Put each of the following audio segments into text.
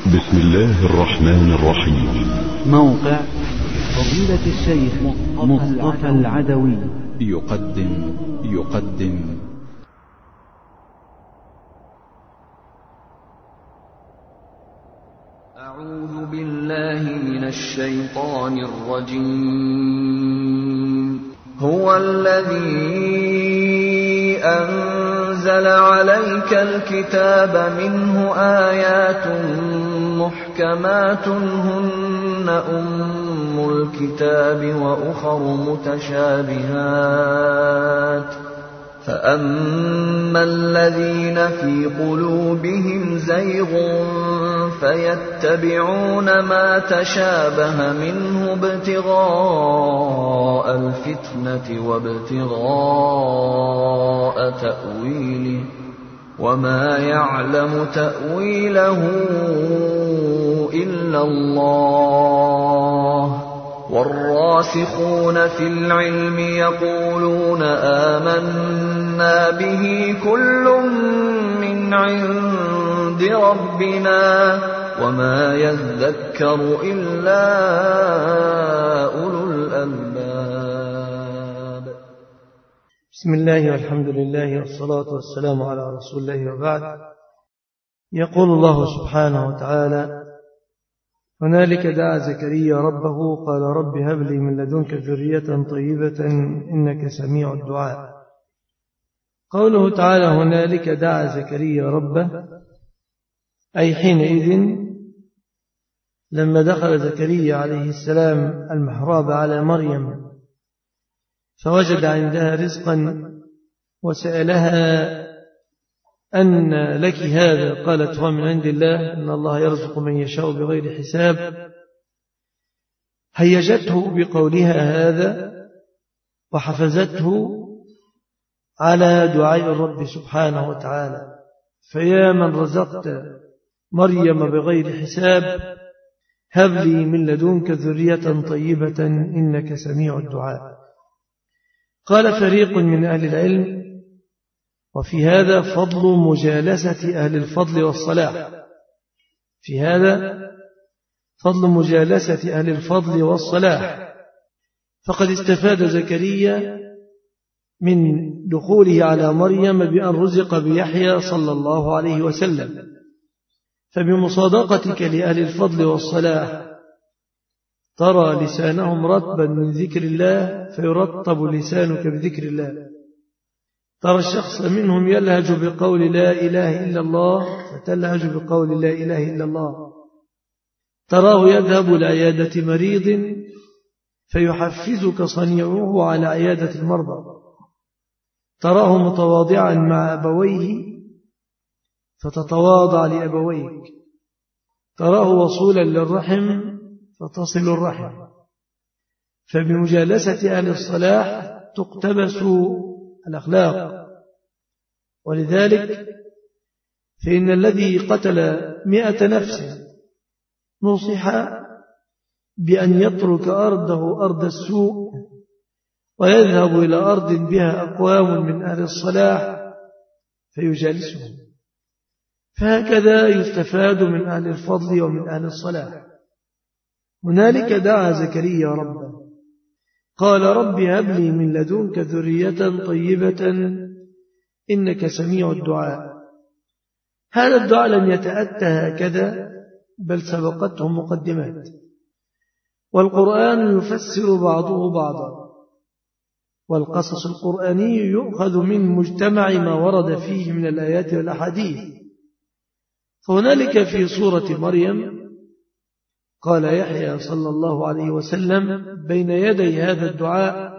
بسم الله الرحمن الرحيم. موقع فضيلة الشيخ مصطفى العدوي يقدم أعوذ بالله من الشيطان الرجيم. هو الذي أنزل عليك الكتاب منه آيات محكمات هن أم الكتاب وأخر متشابهات فأما الذين في قلوبهم زيغ فيتبعون ما تشابه منه ابتغاء الفتنة وابتغاء تأويله وما يعلم تأويله إلا الله والراسخون في العلم يقولون آمنا به كل من عند ربنا وما يذكر إلا أولو الألباب. بسم الله والحمد لله والصلاة والسلام على رسول الله وبعد. يقول الله سبحانه وتعالى: هنالك دعا زكريا ربه قال رب هب لي من لدنك ذرية طيبة إنك سميع الدعاء. قوله تعالى هنالك دعا زكريا ربه أي حينئذ لما دخل زكريا عليه السلام المحراب على مريم فوجد عندها رزقا وسألها أن لك هذا؟ قالت هو من عند الله إن الله يرزق من يشاء بغير حساب. هيجته بقولها هذا وحفزته على دعاء الرب سبحانه وتعالى: فيا من رزقت مريم بغير حساب هب لي من لدنك ذرية طيبة إنك سميع الدعاء. قال فريق من أهل العلم: وفي هذا فضل مجالسة أهل الفضل والصلاح، في هذا فضل مجالسة أهل الفضل والصلاح، فقد استفاد زكريا من دخوله على مريم بأن رزق بيحيى صلى الله عليه وسلم، فبمصادقتك لأهل الفضل والصلاح ترى لسانهم رطبا من ذكر الله فيرطب لسانك بذكر الله. ترى الشخص منهم يلهج بقول لا إله إلا الله فتلهج بقول لا إله إلا الله. تراه يذهب لعيادة مريض فيحفزك صنيعه على عيادة المرضى. تراه متواضعا مع أبويه فتتواضع لأبويك. تراه وصولا للرحم فتصل الرحم. فبمجالسة أهل الصلاح تقتبس الأخلاق. ولذلك فإن الذي قتل 100 نفس نصح بأن يترك أرضه أرض السوء ويذهب إلى أرض بها أقوام من أهل الصلاح فيجالسهم. فهكذا يستفاد من أهل الفضل ومن أهل الصلاح. هنالك دعا زكريا ربه قال رب هب لي من لدنك ذرية طيبة إنك سميع الدعاء. هذا الدعاء لم يتأتى هكذا بل سبقته مقدمات، والقرآن يفسر بعضه بعضا، والقصص القرآني يؤخذ من مجتمع ما ورد فيه من الآيات والأحاديث. فهنالك في سورة مريم قال يحيى صلى الله عليه وسلم بين يدي هذا الدعاء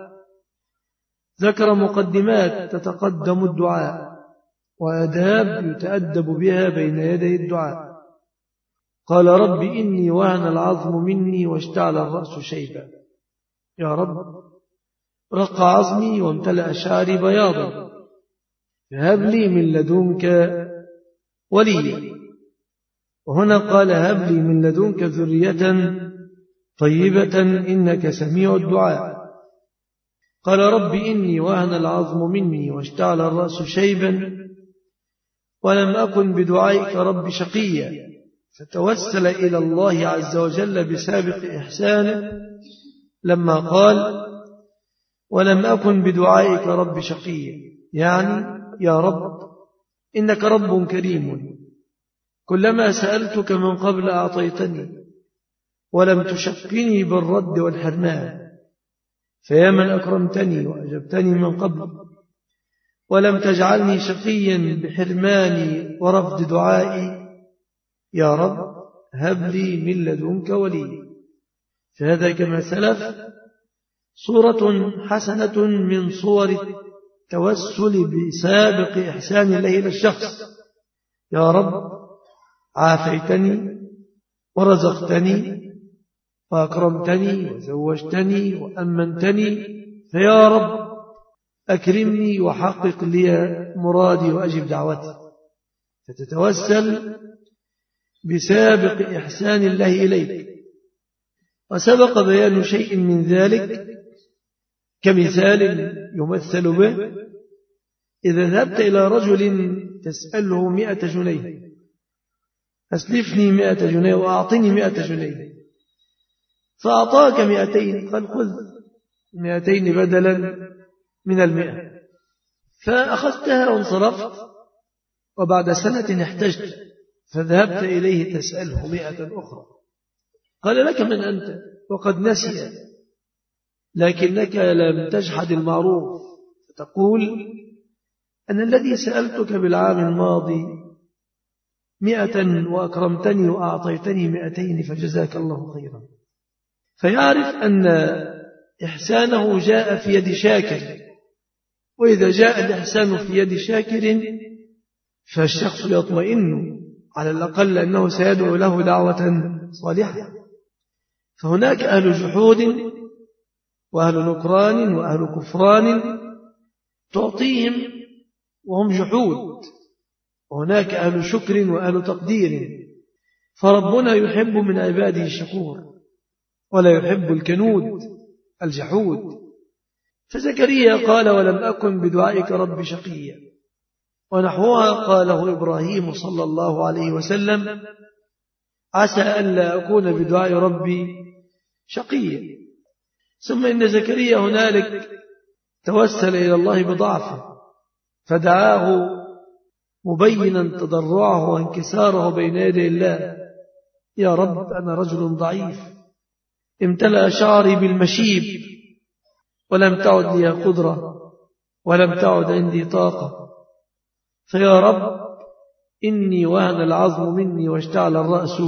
ذكر مقدمات تتقدم الدعاء وآداب يتأدب بها بين يدي الدعاء. قال رب إني وهن العظم مني واشتعل الرأس شيبا. يا رب رق عظمي وامتلأ شعري بياضا فهب لي من لدنك وليا. وهنا قال هب لي من لدنك ذرية طيبة إنك سميع الدعاء. قال رب إني وهن العظم مني واشتعل الرأس شيبا ولم أكن بدعائك رب شقيا فتوسل إلى الله عز وجل بسابق إحسانه لما قال: ولم أكن بدعائك رب شقيا، يعني يا رب إنك رب كريم، كلما سألتك من قبل أعطيتني، ولم تشقني بالرد والحرمان، فيا من أكرمتني وأجبتني من قبل، ولم تجعلني شقيا بحرماني ورفض دعائي، يا رب هب لي من لدنك ولي. فهذا كما سلف صورة حسنة من صور التوسل بسابق إحسان الله إلى الشخص. يا رب عافيتني ورزقتني وأكرمتني وزوجتني وأمنتني، فيا رب أكرمني وحقق لي مرادي وأجب دعوتي. فتتوسل بسابق إحسان الله إليك. وسبق بيان شيء من ذلك كمثال يمثل به: إذا ذهبت إلى رجل تسأله 100 جنيه، أسلفني 100 جنيه وأعطني 100 جنيه، فأعطاك 200، قال خذ 200 بدلا من 100، فأخذتها وانصرفت، وبعد سنة احتجت فذهبت إليه تسأله 100 أخرى، قال لك من أنت وقد نسي، لكنك لم تجحد المعروف، فتقول أن الذي سألتك بالعام الماضي 100 وأكرمتني وأعطيتني 200 فجزاك الله خيرا. فيعرف أن إحسانه جاء في يد شاكر، وإذا جاء الإحسان في يد شاكر فالشخص يطمئن على الأقل أنه سيدعو له دعوة صالحة. فهناك أهل جحود وأهل نكران وأهل كفران تعطيهم وهم جحود، وهناك أهل شكر وأهل تقدير. فربنا يحب من عباده الشكور ولا يحب الكنود الجحود. فزكريا قال: ولم أكن بدعائك رب شقيا. ونحوها قاله إبراهيم صلى الله عليه وسلم: عسى ألا أكون بدعاء ربي شقيا. ثم إن زكريا هنالك توسل إلى الله بضعفه، فدعاه مبينا تضرعه وانكساره بين يدي الله: يا رب أنا رجل ضعيف، امتلأ شعري بالمشيب، ولم تعد لي قدرة، ولم تعد عندي طاقة، فيا رب إني وهن العظم مني واشتعل الرأس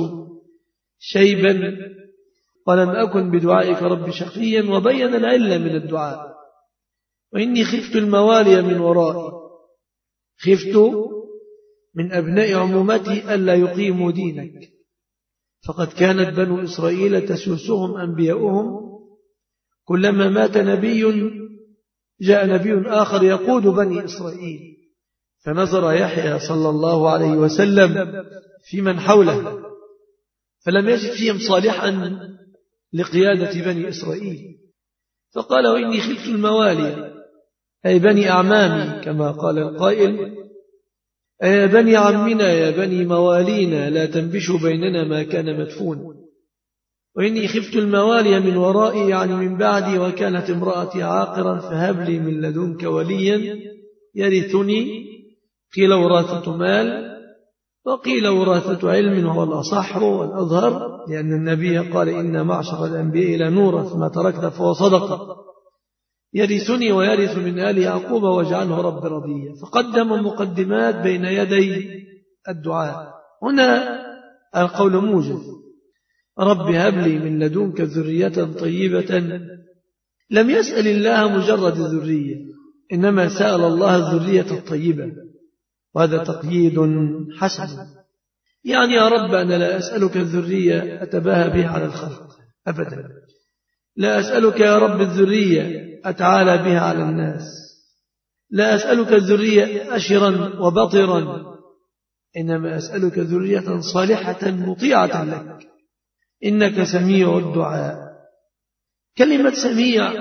شيبا، ولم أكن بدعائك رب شقيا. وبين العلة من الدعاء: وإني خفت الموالي من ورائي، خفت من أبناء عمومتي ألا يقيموا دينك، فقد كانت بنو إسرائيل تسوسهم أنبياؤهم، كلما مات نبي جاء نبي آخر يقود بني إسرائيل. فنظر يحيى صلى الله عليه وسلم في من حوله فلم يجد فيهم صالحا لقيادة بني إسرائيل، فقال: وإني خفت الموالي، أي بني أعمامي، كما قال القائل: يا بني عمنا يا بني موالينا لا تنبشوا بيننا ما كان مدفون. وإني خفت الموالي من ورائي، يعني من بعدي، وكانت امرأتي عاقرا، فهب لي من لدنك وليا يرثني. قيل وراثة مال، وقيل وراثة علم، وهو الأصح والأظهر، لأن النبي قال: إن معشر الأنبياء لا نورث ما تركت فهو صدقة، يرثني ويرث من آل يعقوب واجعله رب رضيا. فقدم مقدمات بين يدي الدعاء. هنا القول موجز: رب هب لي من لدنك ذرية طيبة. لم يسأل الله مجرد الذرية، إنما سأل الله الذرية الطيبة، وهذا تقييد حسن. يعني يا رب أنا لا أسألك الذرية أتباهى بها على الخلق أبدا، لا أسألك يا رب الذرية أتعالى بها على الناس، لا أسألك الذرية أشرا وبطرا، إنما أسألك ذرية صالحة مطيعة لك، إنك سميع الدعاء. كلمة سميع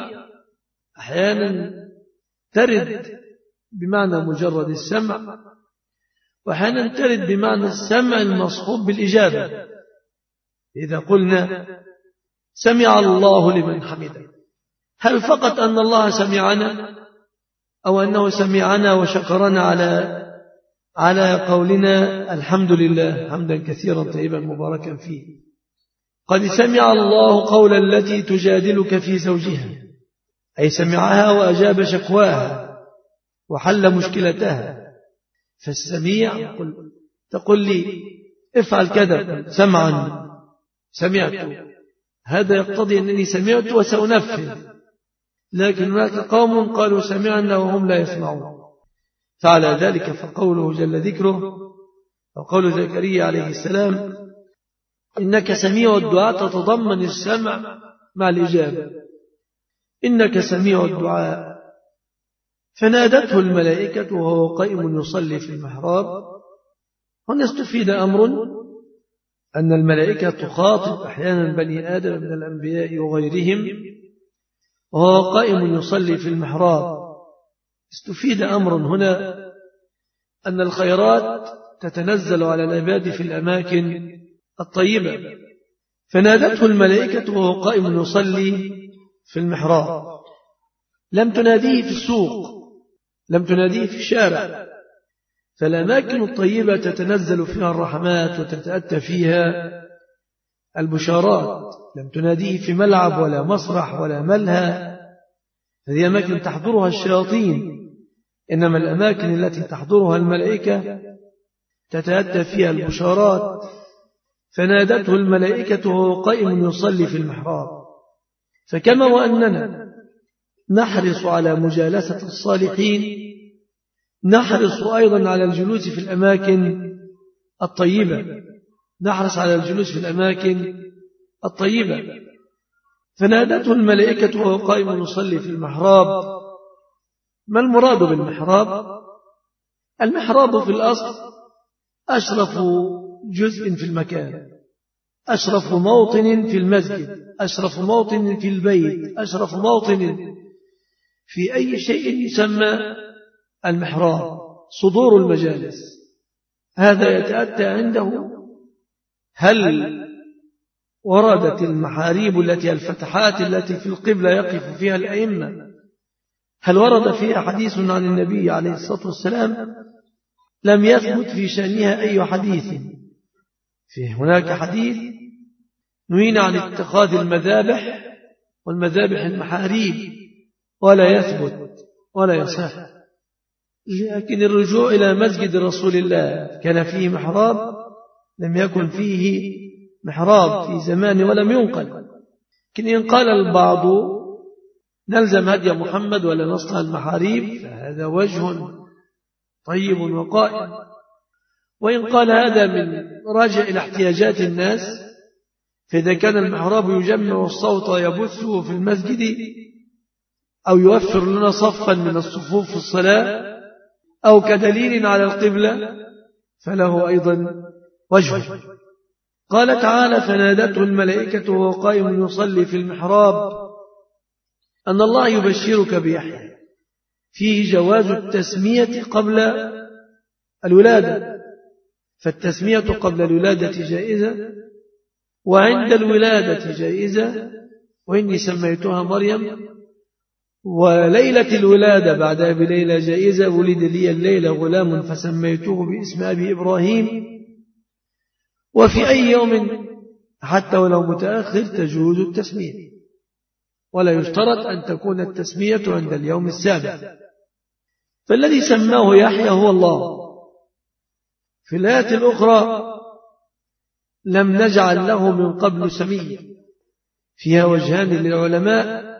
أحيانا ترد بمعنى مجرد السمع، وأحيانا ترد بمعنى السمع المصحوب بالإجابة. إذا قلنا سمع الله لمن حمده، هل فقط أن الله سمعنا أو أنه سمعنا وشكرنا على قولنا الحمد لله حمدا كثيرا طيبا مباركا فيه؟ قد سمع الله قول التي تجادلك في زوجها، أي سمعها وأجاب شكواها وحل مشكلتها. فالسميع تقول لي افعل كذا سمعا سمعت، هذا يقتضي أنني سمعت وسأنفذ. لكن هناك قوم قالوا سمعنا وهم لا يسمعون، فعلى ذلك فقوله جل ذكره أو قول زكريا عليه السلام إنك سميع الدعاء تتضمن السمع مع الإجابة. إنك سميع الدعاء. فنادته الملائكة وهو قائم يصلي في المحراب. هنا استفيد أمر أن الملائكة تخاطب أحيانا بني آدم من الأنبياء وغيرهم وهو قائم يصلي في المحراب. استفيد أمر هنا أن الخيرات تتنزل على العباد في الأماكن الطيبة. فنادته الملائكة وهو قائم يصلي في المحراب، لم تناديه في السوق، لم تناديه في الشارع. فالأماكن الطيبة تتنزل فيها الرحمات وتتأتى فيها البشارات. لم تناديه في ملعب ولا مسرح ولا ملهى، هذه أماكن تحضرها الشياطين، إنما الأماكن التي تحضرها الملائكة تتأتى فيها البشارات. فنادته الملائكة وهو قائم يصلي في المحراب. فكما وأننا نحرص على مجالسة الصالحين، نحرص أيضا على الجلوس في الأماكن الطيبة، نحرص على الجلوس في الأماكن الطيبة. فنادته الملائكة وهو قائم يصلي في المحراب. ما المراد بالمحراب؟ المحراب في الأصل أشرف جزء في المكان، أشرف موطن في المسجد، أشرف موطن في البيت، أشرف موطن في أي شيء يسمى المحراب، صدور المجالس. هذا يتأتى عنده هل وردت المحاريب التي الفتحات التي في القبلة يقف فيها الأئمة، هل ورد فيها حديث عن النبي عليه الصلاة والسلام؟ لم يثبت في شأنها أي حديث. في هناك حديث نهينا عن اتخاذ المذابح والمذابح المحاريب، ولا يثبت ولا يصح. لكن الرجوع إلى مسجد رسول الله كان فيه محراب، لم يكن فيه محراب في زمان ولم ينقل. لكن إن قال البعض نلزم هدي محمد ولا نصنع المحاريب فهذا وجه طيب وقائم. وإن قال هذا من راجع إلى احتياجات الناس، فإذا كان المحراب يجمع الصوت ويبثه في المسجد أو يوفر لنا صفا من الصفوف في الصلاة أو كدليل على القبلة فله أيضا وجه. قال تعالى فنادته الملائكة وهو قائم يصلي في المحراب أن الله يبشرك بيحيى. فيه جواز التسمية قبل الولادة، فالتسمية قبل الولادة جائزة وعند الولادة جائزة. وإني سميتها مريم، وليلة الولادة بعدها بليلة جائزة. ولد لي الليلة غلام فسميته باسم أبي إبراهيم. وفي أي يوم حتى ولو متأخر تجوز التسمية، ولا يشترط أن تكون التسمية عند اليوم السابع. فالذي سماه يحيى هو الله. في الآية الأخرى لم نجعل له من قبل سميا. فيها وجهان للعلماء،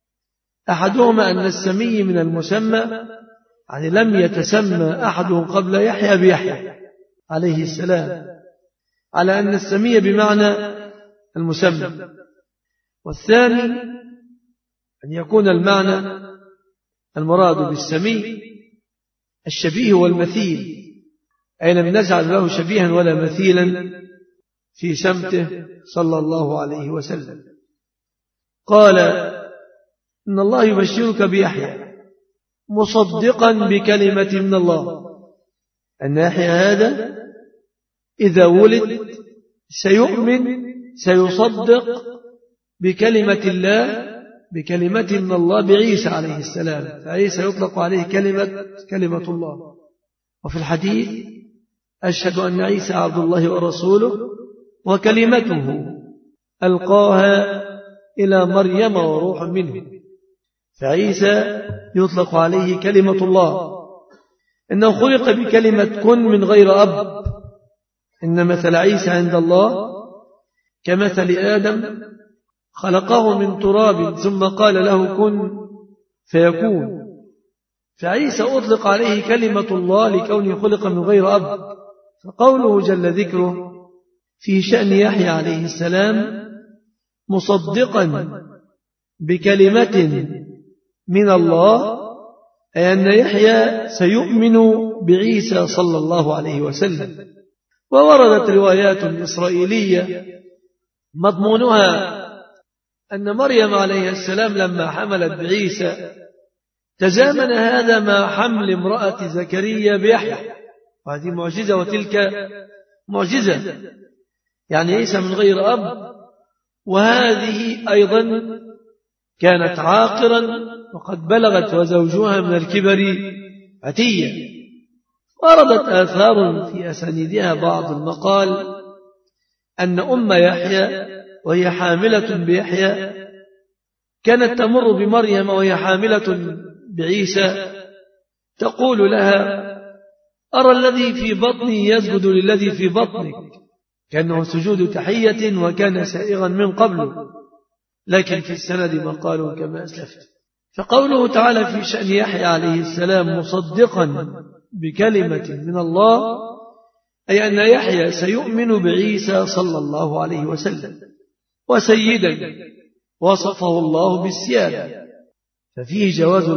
أحدهما أن السمي من المسمى، يعني لم يتسمى أحد قبل يحيى بيحيى عليه السلام، على أن السمي بمعنى المسمى. والثاني أن يكون المعنى المراد بالسمي الشبيه والمثيل، أي لم نجعل له شبيها ولا مثيلا في سمته صلى الله عليه وسلم. قال إن الله يبشرك بيحيى مصدقا بكلمة من الله، أن يحيى هذا إذا ولد سيؤمن سيصدق بكلمة الله، بكلمة من الله بعيسى عليه السلام، فعيسى يطلق عليه كلمة الله. وفي الحديث أشهد أن عيسى عبد الله ورسوله وكلمته ألقاها إلى مريم وروح منه، فعيسى يطلق عليه كلمة الله. إنه خلق بكلمة كن من غير أب، إن مثل عيسى عند الله كمثل آدم خلقه من تراب ثم قال له كن فيكون. فعيسى أطلق عليه كلمة الله لكونه خلق من غير أب. فقوله جل ذكره في شأن يحيى عليه السلام مصدقا بكلمة من الله، أي أن يحيى سيؤمن بعيسى صلى الله عليه وسلم. ووردت روايات إسرائيلية مضمونها أن مريم عليه السلام لما حملت بعيسى تزامن هذا مع حمل امرأة زكريا بيحيى، وهذه معجزة وتلك معجزة، يعني عيسى من غير أب، وهذه أيضا كانت عاقرا وقد بلغت وزوجها من الكبر عتيا. وردت آثار في أسانيدها بعض المقال أن أم يحيى وهي حاملة بيحيى كانت تمر بمريم وهي حاملة بعيسى تقول لها أرى الذي في بطني يسجد للذي في بطنك، كأنه سجود تحية وكان سائغا من قبل، لكن في السند مقال كما أسلفت. فقوله تعالى في شأن يحيى عليه السلام مصدقا بكلمة من الله، أي أن يحيى سيؤمن بعيسى صلى الله عليه وسلم. وسيدا وصفه الله بالسيادة، ففيه جواز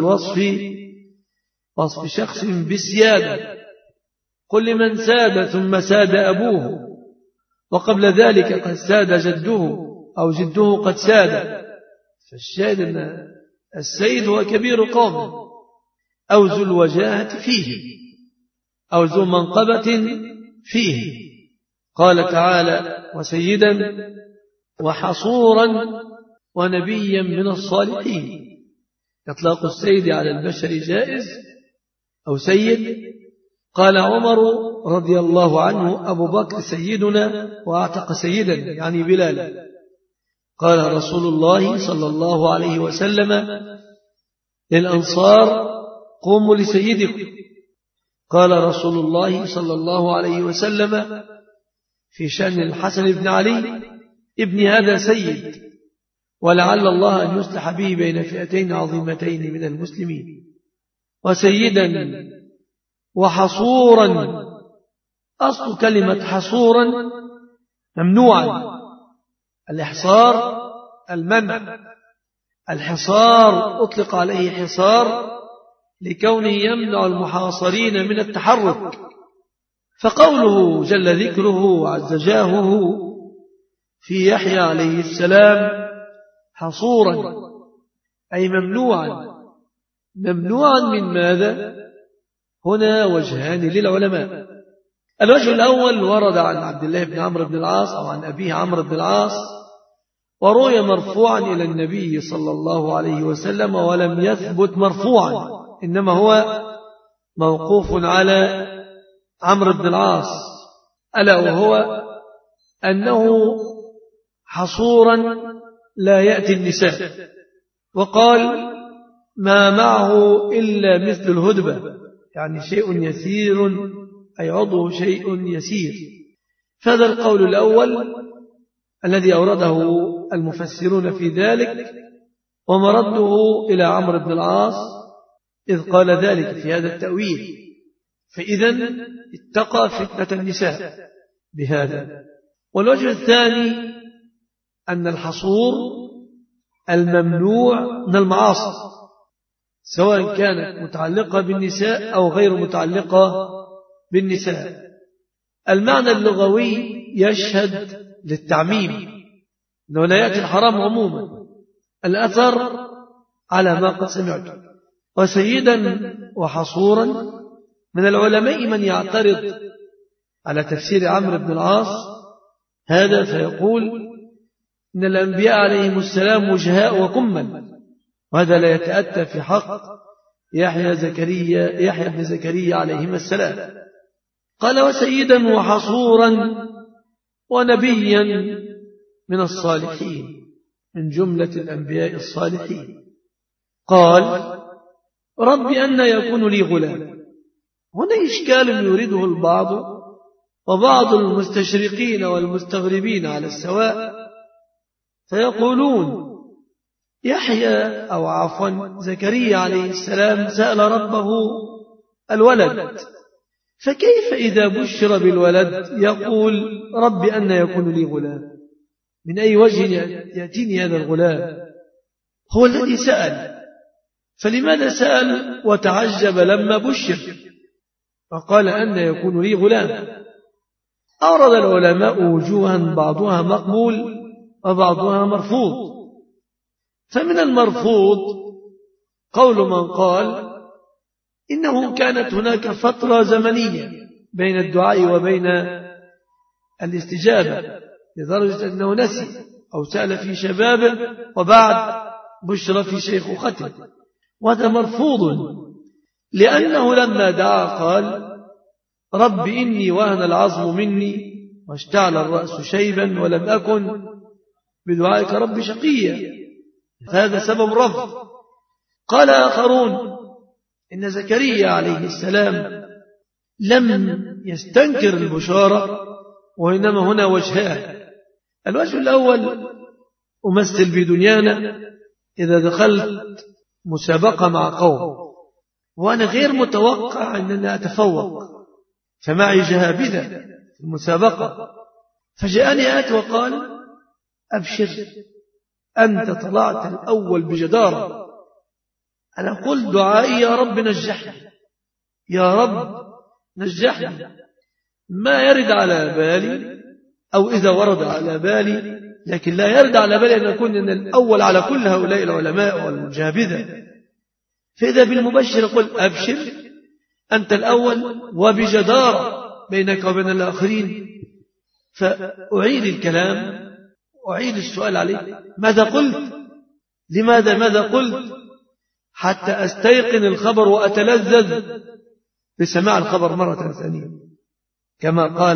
وصف شخص بالسيادة. قل لمن ساد ثم ساد أبوه وقبل ذلك قد ساد جده أو جده قد ساد، فالشاهد أن السيد هو كبير قوم أو ذو الوجاهة فيه أو ذو منقبة فيه. قال تعالى وسيدا وحصورا ونبيا من الصالحين. إطلاق السيد على البشر جائز أو سيد. قال عمر رضي الله عنه أبو بكر سيدنا وأعتق سيدا يعني بلالا. قال رسول الله صلى الله عليه وسلم للأنصار قوموا لسيدكم. قال رسول الله صلى الله عليه وسلم في شأن الحسن بن علي ابن هذا سيد، ولعل الله أن يصلح به بين فئتين عظيمتين من المسلمين. وسيدا وحصورا، أصل كلمة حصورا ممنوعا، الإحصار المنع. الحصار أطلق عليه حصار لكونه يمنع المحاصرين من التحرك. فقوله جل ذكره وعز جاهه في يحيى عليه السلام حصورا أي ممنوعا من ماذا؟ هنا وجهان للعلماء. الوجه الأول ورد عن عبد الله بن عمرو بن العاص أو عن أبيه عمرو بن العاص، وروي مرفوعا إلى النبي صلى الله عليه وسلم، ولم يثبت مرفوعا، إنما هو موقوف على عمرو بن العاص، ألا وهو أنه حصورا لا يأتي النساء، وقال ما معه إلا مثل الهدبة، يعني شيء يسير أي عضو شيء يسير. فهذا القول الأول الذي أورده المفسرون في ذلك، ومرده إلى عمرو بن العاص إذ قال ذلك في هذا التأويل، فإذا اتقى فتنة النساء بهذا. والوجه الثاني أن الحصور الممنوع من المعاصي، سواء كانت متعلقة بالنساء أو غير متعلقة بالنساء. المعنى اللغوي يشهد للتعميم، أنه لا يأتي الحرام عموما. الأثر على ما قد سمعت. وسيدا وحصورا من العلماء من يعترض على تفسير عمرو بن العاص هذا فيقول إن الأنبياء عليهم السلام وجهاء وكمل، وهذا لا يتأتى في حق يحيى بن زكريا عليهما السلام. قال وسيدا وحصورا ونبيا من الصالحين من جملة الأنبياء الصالحين. قال رب أن يكون لي غلام. هنا إشكال يريده البعض، وبعض المستشرقين والمستغربين على السواء، فيقولون يحيى أو عفوا زكريا عليه السلام سأل ربه الولد، فكيف إذا بشر بالولد يقول رب أن يكون لي غلام؟ من أي وجه يأتيني هذا الغلام؟ هو الذي سأل، فلماذا سأل وتعجب لما بشر فقال أن يكون لي غلام؟ أورد العلماء وجوها بعضها مقبول وبعضها مرفوض. فمن المرفوض قول من قال إنه كانت هناك فترة زمنية بين الدعاء وبين الاستجابة، لدرجة أنه نسي أو سأل في شبابه وبعد بشر في شيخوخته، وهذا مرفوض، لأنه لما دعا قال رب إني وهن العظم مني واشتعل الرأس شيبا ولم أكن بدعائك رب شقيا، هذا سبب رفض. قال آخرون إن زكريا عليه السلام لم يستنكر البشارة، وإنما هنا وجهان. الوجه الأول أمثل بدنيانا إذا دخلت مسابقة مع قوم وأنا غير متوقع أنني أتفوق، فمعي جهابذة في المسابقة، فجاءني آت وقال أبشر أنت طلعت الأول بجدارة. أنا قلت دعائي يا رب نجحني، يا رب نجحني. ما يرد على بالي، أو إذا ورد على بالي، لكن لا يرد على بالي أن أكون أن الأول على كل هؤلاء العلماء والمجابذة. فإذا بالمبشر قل أبشر أنت الأول وبجدارة بينك وبين الآخرين. فأعيد الكلام، أعيد السؤال عليه، ماذا قلت؟ لماذا ماذا قلت؟ حتى أستيقن الخبر وأتلذذ بسماع الخبر مرة ثانية، كما قال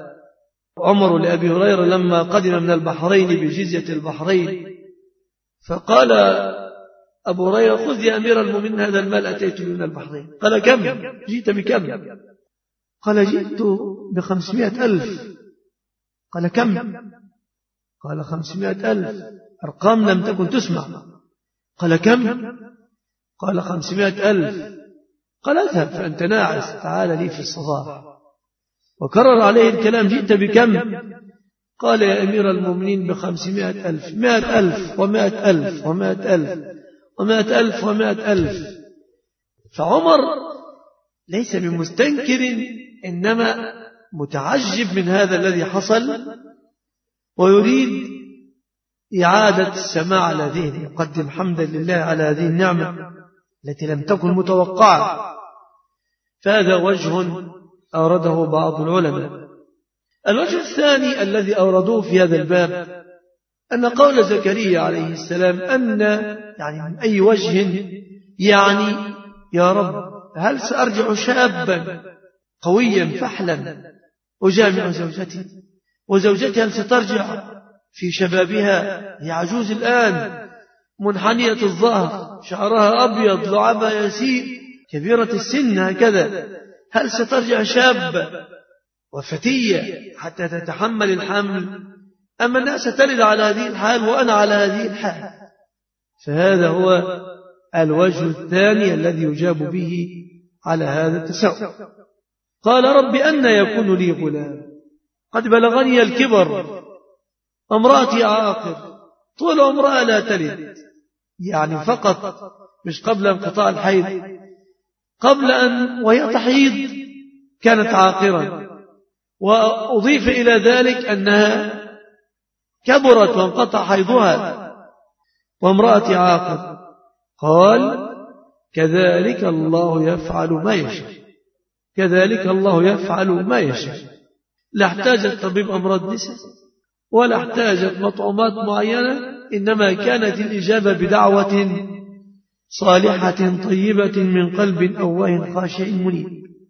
عمر لأبي هريرة لما قدم من البحرين بجزية البحرين، فقال أبو هريرة خذ يا أمير المؤمنين هذا المال أتيت من البحرين. قال كم؟ جئت بكم؟ قال جئت ب500,000. قال كم؟ قال 500,000. أرقام لم تكن تسمع. قال كم؟ قال 500,000. قال اذهب فأنت ناعس، تعال لي في الصباح. وكرر عليه الكلام جئت بكم؟ قال يا أمير المؤمنين ب500,000. 100,000 و100,000 و100,000 و100,000 و100,000. فعمر ليس بمستنكر، إنما متعجب من هذا الذي حصل، ويريد إعادة السماع على ذهنه، يقدم حمدا لله على هذه النعمة التي لم تكن متوقعة. فهذا وجه أورده بعض العلماء. الوجه الثاني الذي أوردوه في هذا الباب أن قول زكريا عليه السلام أن يعني من أي وجه، يعني يا رب هل سأرجع شابا قويا فحلا أجامع زوجتي، وزوجتي هل سترجع في شبابها، هي عجوز الآن منحنية الظهر، شعرها أبيض، لعابها يسير، كبيرة السن هكذا، هل سترجع شابة وفتية حتى تتحمل الحمل، أما الناس ستلد على هذه الحال وأنا على هذه الحال؟ فهذا هو الوجه الثاني الذي يجاب به على هذا التساؤل. قال رب أن يكون لي غلام قد بلغني الكبر امرأتي عاقر طول عمرها لا تلد، يعني فقط مش قبل انقطاع الحيض، قبل أن وهي تحيض كانت عاقرا، وأضيف إلى ذلك أنها كبرت وانقطع حيضها وامرأتي عاقر. قال كذلك الله يفعل ما يشاء، كذلك الله يفعل ما يشاء. لا احتاجت طبيب أمراض نساء ولا احتاجت مطعومات معينة، إنما كانت الإجابة بدعوة صالحة طيبة من قلب أواه خاشع منيب.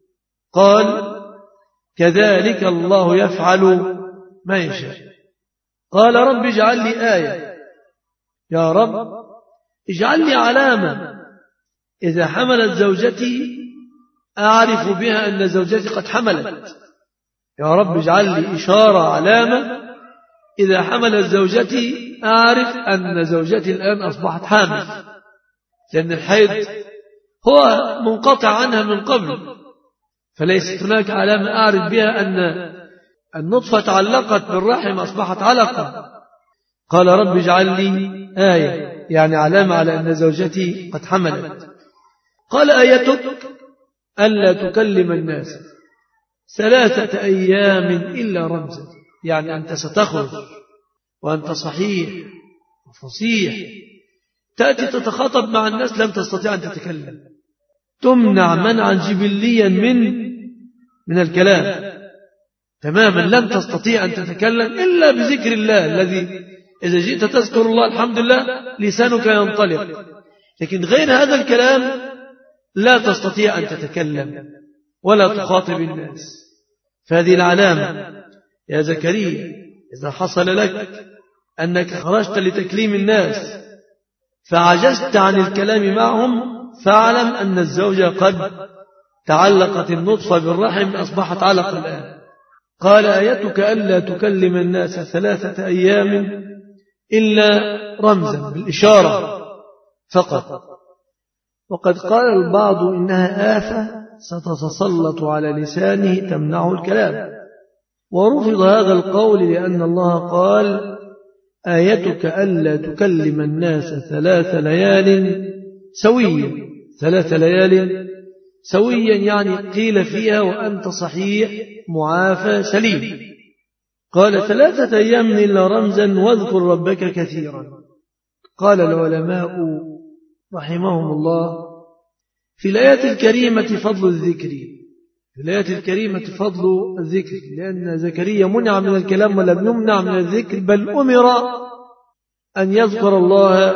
قال كذلك الله يفعل ما يشاء. قال رب اجعل لي آية، يا رب اجعل لي علامة إذا حملت زوجتي أعرف بها أن زوجتي قد حملت. يا رب اجعل لي إشارة علامة إذا حملت زوجتي أعرف أن زوجتي الآن أصبحت حامل، لأن الحيض هو منقطع عنها من قبل، فليست هناك علامة أعرف بها أن النطفة تعلقت بالرحم أصبحت علقة. قال رب اجعل لي آية، يعني علامة على أن زوجتي قد حملت. قال آيتك ألا تكلم الناس 3 أيام إلا رمزا، يعني أنت ستخرج وأنت صحيح وفصيح تأتي تتخاطب مع الناس، لم تستطيع أن تتكلم، تمنع منعا جبليا من الكلام تماما، لن تستطيع أن تتكلم إلا بذكر الله الذي إذا جئت تذكر الله الحمد لله لسانك ينطلق، لكن غير هذا الكلام لا تستطيع أن تتكلم ولا تخاطب الناس. فهذه العلامة يا زكريا إذا حصل لك أنك خرجت لتكليم الناس فعجزت عن الكلام معهم، فاعلم أن الزوجة قد تعلقت النطفة بالرحم أصبحت علقة الآن. قال آيتك ألا تكلم الناس 3 أيام إلا رمزا، بالإشارة فقط. وقد قال البعض إنها آفة ستتسلط على لسانه تمنعه الكلام، ورفض هذا القول لأن الله قال آيتك ألا تكلم الناس 3 ليال سويا. 3 ليال سويا يعني قيل فيها وأنت صحيح معافى سليم. قال 3 أيام إلا رمزا واذكر ربك كثيرا. قال العلماء رحمهم الله في الآية الكريمة فضل الذكر، في الآية الكريمة فضل الذكر، لأن زكريا منع من الكلام ولم يمنع من الذكر، بل أمر أن يذكر الله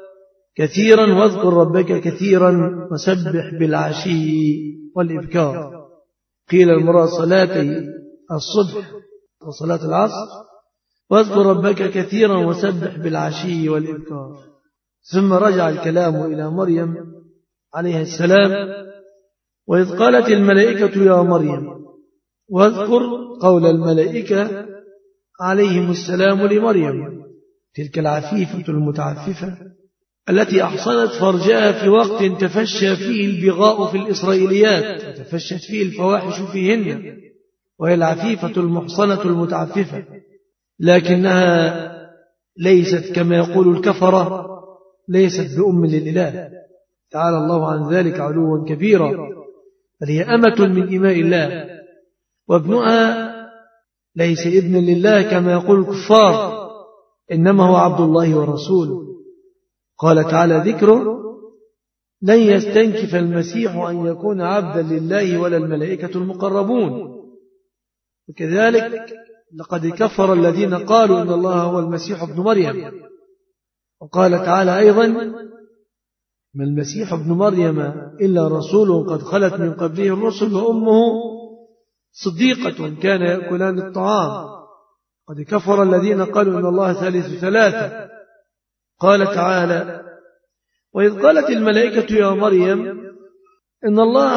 كثيرا واذكر ربك كثيرا وسبح بالعشي والإبكار. قيل المراد صلاتي الصبح وصلاة العصر، واذكر ربك كثيرا وسبح بالعشي والإبكار. ثم رجع الكلام إلى مريم عليه السلام، وإذ قالت الملائكة يا مريم، واذكر قول الملائكة عليهم السلام لمريم، تلك العفيفة المتعففة التي أحصنت فرجها في وقت تفشى فيه البغاء في الإسرائيليات وتفشت فيه الفواحش فيهن، وهي العفيفة المحصنة المتعففة، لكنها ليست كما يقول الكفرة، ليست بأم للإله تعالى الله عن ذلك علوا كبيرا، بل هي أمة من إماء الله، وابنها ليس ابن لله كما يقول الكفار، إنما هو عبد الله ورسوله. قال تعالى ذكره لن يستنكف المسيح أن يكون عبدا لله ولا الملائكة المقربون. وكذلك لقد كفر الذين قالوا إن الله هو المسيح ابن مريم. وقال تعالى أيضا ما المسيح ابن مريم إلا رسول قد خلت من قبله الرسل وأمه صديقة كان يأكلان الطعام. قد كفر الذين قالوا إن الله ثالث 3. قال تعالى وإذ قالت الملائكة يا مريم إن الله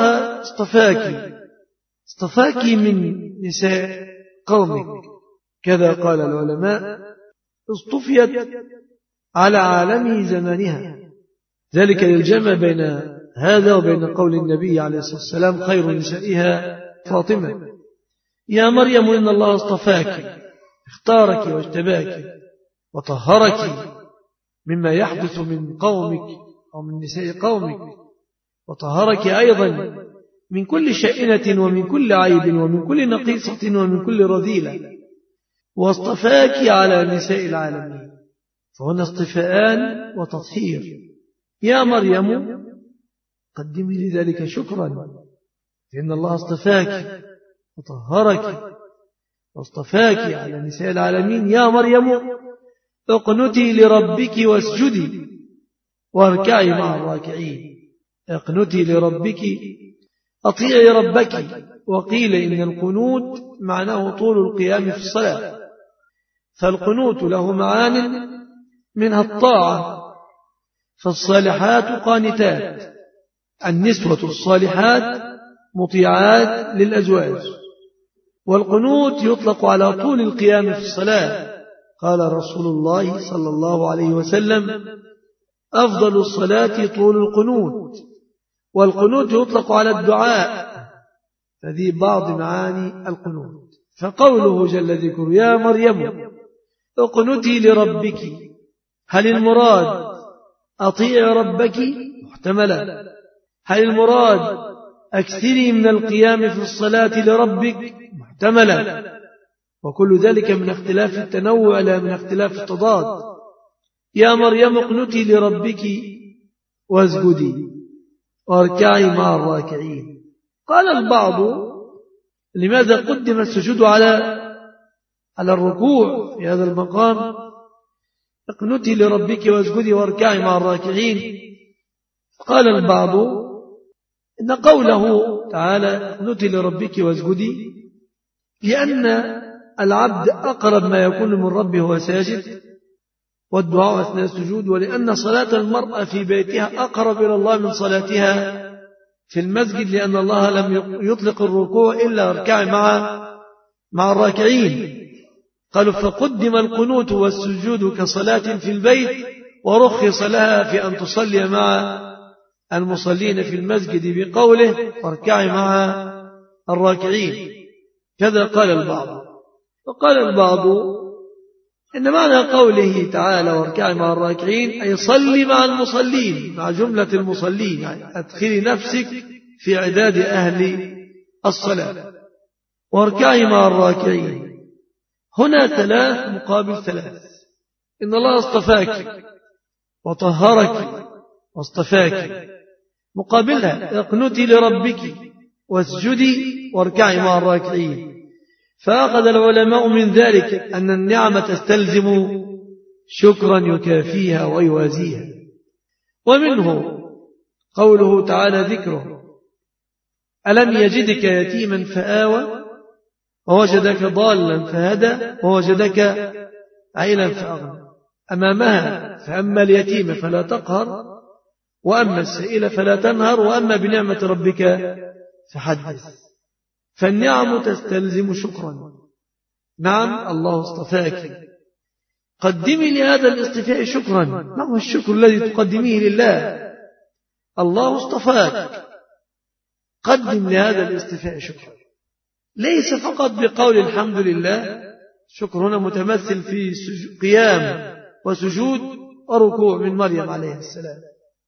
اصطفاك من نساء قومك. كذا قال العلماء اصطفيت على عالم زمانها، ذلك للجمع بين هذا وبين قول النبي عليه الصلاة والسلام خير نسائها فاطمة. يا مريم إن الله اصطفاك، اختارك واجتباك وطهرك مما يحدث من قومك أو من نساء قومك، وطهرك أيضا من كل شائنة ومن كل عيب ومن كل نقيصة ومن كل رذيلة، واصطفاك على نساء العالمين. فهنا اصطفاءان وتطهير. يا مريم قدمي لذلك شكرا، فإن الله اصطفاك وطهرك واصطفاك على نساء العالمين. يا مريم اقنتي لربك واسجدي واركعي مع الراكعين. اقنتي لربك، أطيعي ربك. وقيل إن القنوت معناه طول القيام في الصلاة، فالقنوت له معان منها الطاعة، فالصالحات قانتات، النسوة الصالحات مطيعات للأزواج. والقنوت يطلق على طول القيام في الصلاة. قال رسول الله صلى الله عليه وسلم: أفضل الصلاة طول القنوت. والقنوت يطلق على الدعاء، هذه بعض معاني القنوت. فقوله جل ذكره: يا مريم اقنتي لربك، هل المراد أطيعي ربك؟ محتملا. هل المراد أكثري من القيام في الصلاة لربك؟ محتملا. وكل ذلك من اختلاف التنوع لا من اختلاف التضاد. يا مريم اقنتي لربك واسجدي واركعي مع الراكعين. قال البعض: لماذا قدم السجود على الركوع في هذا المقام؟ اقنتي لربك واسجدي واركعي مع الراكعين. قال البعض: إن قوله تعالى اقنتي لربك واسجدي لأن العبد أقرب ما يكون من ربه وهو ساجد، والدعاء أثناء السجود، ولأن صلاة المرأة في بيتها أقرب إلى الله من صلاتها في المسجد، لأن الله لم يطلق الركوع إلا اركعي مع الراكعين. قالوا: فقدم القنوت والسجود كصلاة في البيت، ورخص لها في أن تصلي مع المصلين في المسجد بقوله واركعي مع الراكعين. كذا قال البعض. وقال البعض: إن معنى قوله تعالى واركعي مع الراكعين أي صلي مع المصلين، مع جملة المصلين، يعني أدخلي نفسك في عداد أهل الصلاة. واركعي مع الراكعين هنا 3 مقابل 3. إن الله اصطفاك وطهرك واصطفاك. مقابلها اقنتي لربك واسجدي واركعي مع الراكعين. فأخذ العلماء من ذلك أن النعمة تستلزم شكرا يكافيها ويوازيها. ومنه قوله تعالى ذكره: ألم يجدك يتيما فآوى ووجدك ضالا فهدى ووجدك عيلا فأغنى. أمامها: فأما اليتيم فلا تقهر وأما السائل فلا تنهر وأما بنعمة ربك فحدث. فالنعم تستلزم شكرا. نعم، الله اصطفاك، قدمي لهذا الاصطفاء شكرا. ما هو الشكر الذي تقدميه لله؟ الله اصطفاك، قدم لهذا الاصطفاء شكرا. ليس فقط بقول الحمد لله، الشكر هنا متمثل في قيام وسجود وركوع من مريم عليه السلام.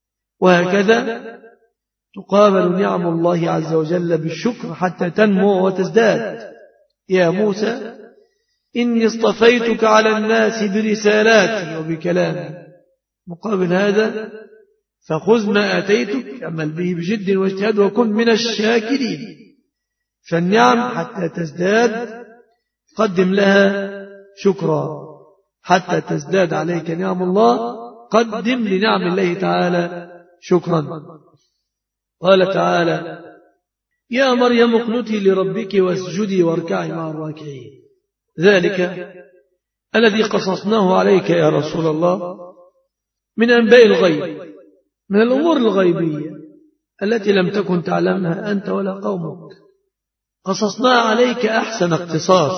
وهكذا تقابل نعم الله عز وجل بالشكر حتى تنمو وتزداد. يا موسى إني اصطفيتك على الناس برسالاتي وبكلامي. مقابل هذا فخذ ما آتيتك، اعمل به بجد واجتهاد وكن من الشاكرين. فالنعم حتى تزداد قدم لها شكرا. حتى تزداد عليك نعم الله قدم لنعم الله تعالى شكرا. قال تعالى: يا مريم اقنتي لربك واسجدي واركعي مع الراكعين. ذلك الذي قصصناه عليك يا رسول الله من أنباء الغيب، من الأمور الغيبية التي لم تكن تعلمها أنت ولا قومك. قصصنا عليك أحسن اقتصاص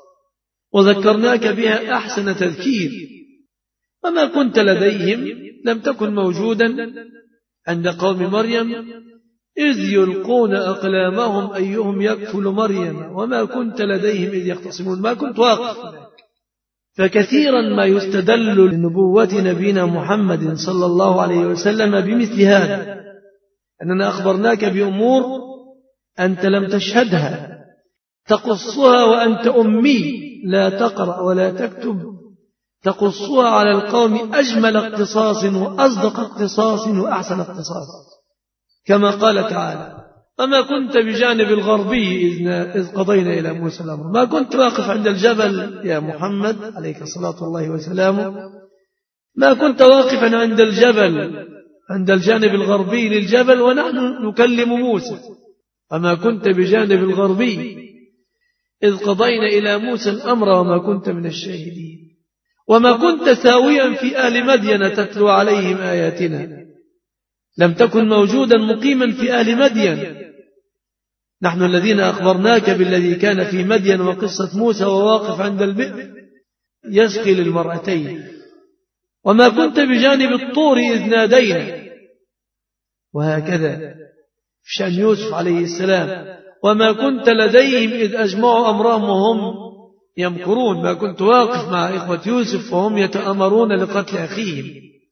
وذكرناك بها أحسن تذكير. وما كنت لديهم، لم تكن موجودا عند قوم مريم إذ يلقون أقلامهم أيهم يكفل مريم وما كنت لديهم إذ يختصمون. ما كنت واقف. فكثيرا ما يستدل لنبوة نبينا محمد صلى الله عليه وسلم بمثل هذا، أننا أخبرناك بأمور أنت لم تشهدها، تقصها وأنت أمي لا تقرأ ولا تكتب، تقصها على القوم أجمل اقتصاص وأصدق اقتصاص وأحسن اقتصاص. كما قال تعالى: وما كنت بجانب الغربي إذ قضينا إلى موسى الأمر. ما كنت واقف عند الجبل يا محمد عليك صلاة الله وسلامه، ما كنت واقفا عند الجبل عند الجانب الغربي للجبل ونحن نكلم موسى. وما كنت بجانب الغربي إذ قضينا إلى موسى الأمر وما كنت من الشاهدين. وما كنت ساويا في أهل مدين تتلو عليهم آياتنا، لم تكن موجودا مقيما في أهل مدين. نحن الذين أخبرناك بالذي كان في مدين وقصة موسى وواقف عند البئر يسقي للمرأتين. وما كنت بجانب الطور إذ نادينا، وهكذا في شأن يوسف عليه السلام. وما كنت لديهم إذ أجمعوا أمرهم وهم يمكرون، ما كنت واقف مع إخوة يوسف وهم يتأمرون لقتل أخيهم.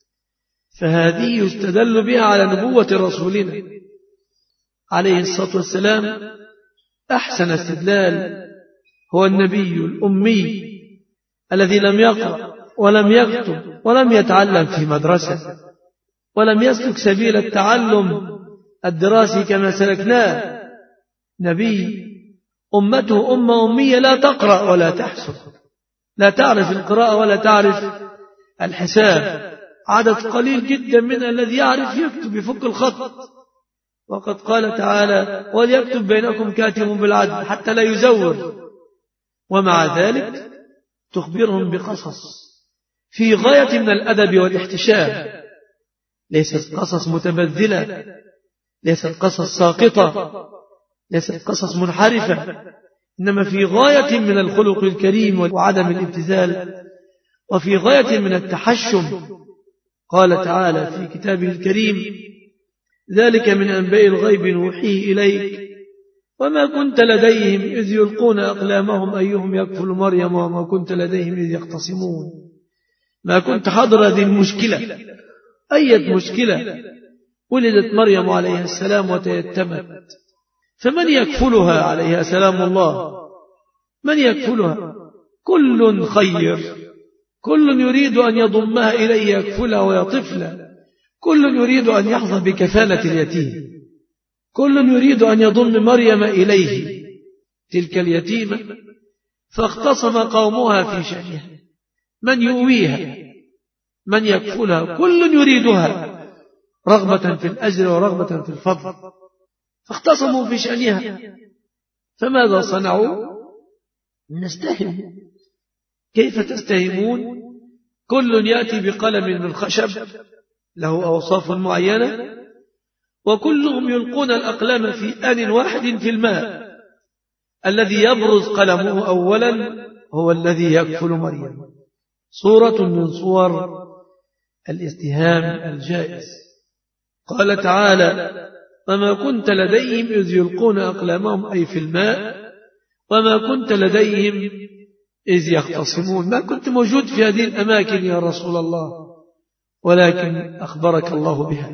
فهذه يستدل بها على نبوة رسولنا عليه الصلاة والسلام. أحسن استدلال هو النبي الأمي الذي لم يقرأ ولم يكتب ولم يتعلم في مدرسة ولم يسلك سبيل التعلم الدراسي كما سلكناه. نبي أمته أمة أمية لا تقرأ ولا تحسب، لا تعرف القراءة ولا تعرف الحساب، عدد قليل جدا منها الذي يعرف يكتب يفك الخط. وقد قال تعالى وليكتب بينكم كاتب بالعدل حتى لا يزور. ومع ذلك تخبرهم بقصص في غاية من الأدب والاحتشام، ليست قصص متبذلة، ليست قصص ساقطة، ليست قصص منحرفة، إنما في غاية من الخلق الكريم وعدم الابتذال، وفي غاية من التحشم. قال تعالى في كتابه الكريم ذلك من أنباء الغيب نوحيه إليك وما كنت لديهم إذ يلقون أقلامهم أيهم يكفل مريم وما كنت لديهم إذ يختصمون. ما كنت حاضر هذه المشكلة. أي مشكلة؟ ولدت مريم عليها السلام وتيتمت، فمن يكفلها عليها سلام الله؟ من يكفلها؟ كل خير، كل يريد أن يضمها إليه يكفلها ويطفلها، كل يريد أن يحظى بكفالة اليتيم، كل يريد أن يضم مريم إليه تلك اليتيمة. فاختصم قومها في شأنها، من يؤويها، من يكفلها، كل يريدها رغبة في الأجر ورغبة في الفضل، فاختصموا في شأنها. فماذا صنعوا؟ نستهم. كيف تستهمون؟ كل يأتي بقلم من خشب له أوصاف معينة، وكلهم يلقون الأقلام في آن واحد في الماء. الذي يبرز قلمه أولا هو الذي يكفل مريم. صورة من صور الاستهام الجائز. قال تعالى وما كنت لديهم إذ يلقون أقلامهم أي في الماء، وما كنت لديهم إذ يختصمون. ما كنت موجود في هذه الأماكن يا رسول الله، ولكن أخبرك الله بها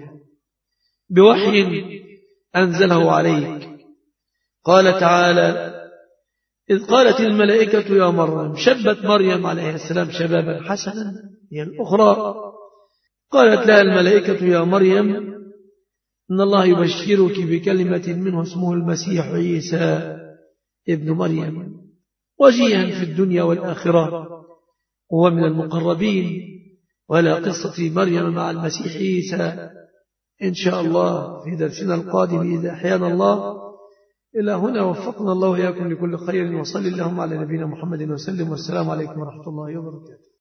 بوحي أنزله عليك. قال تعالى إذ قالت الملائكة يا مريم، شبت مريم عليه السلام شبابا حسنا. هي الأخرى قالت لها الملائكة يا مريم إن الله يبشرك بكلمة منه اسمه المسيح عيسى ابن مريم، وجيها في الدنيا والآخرة، هو من المقربين. ولا قصة مريم مع المسيح عيسى إن شاء الله في درسنا القادم إذا أحيانا الله. إلى هنا وفقنا الله وإياكم لكل خير، وصلي اللهم على نبينا محمد وسلم، والسلام عليكم ورحمة الله وبركاته.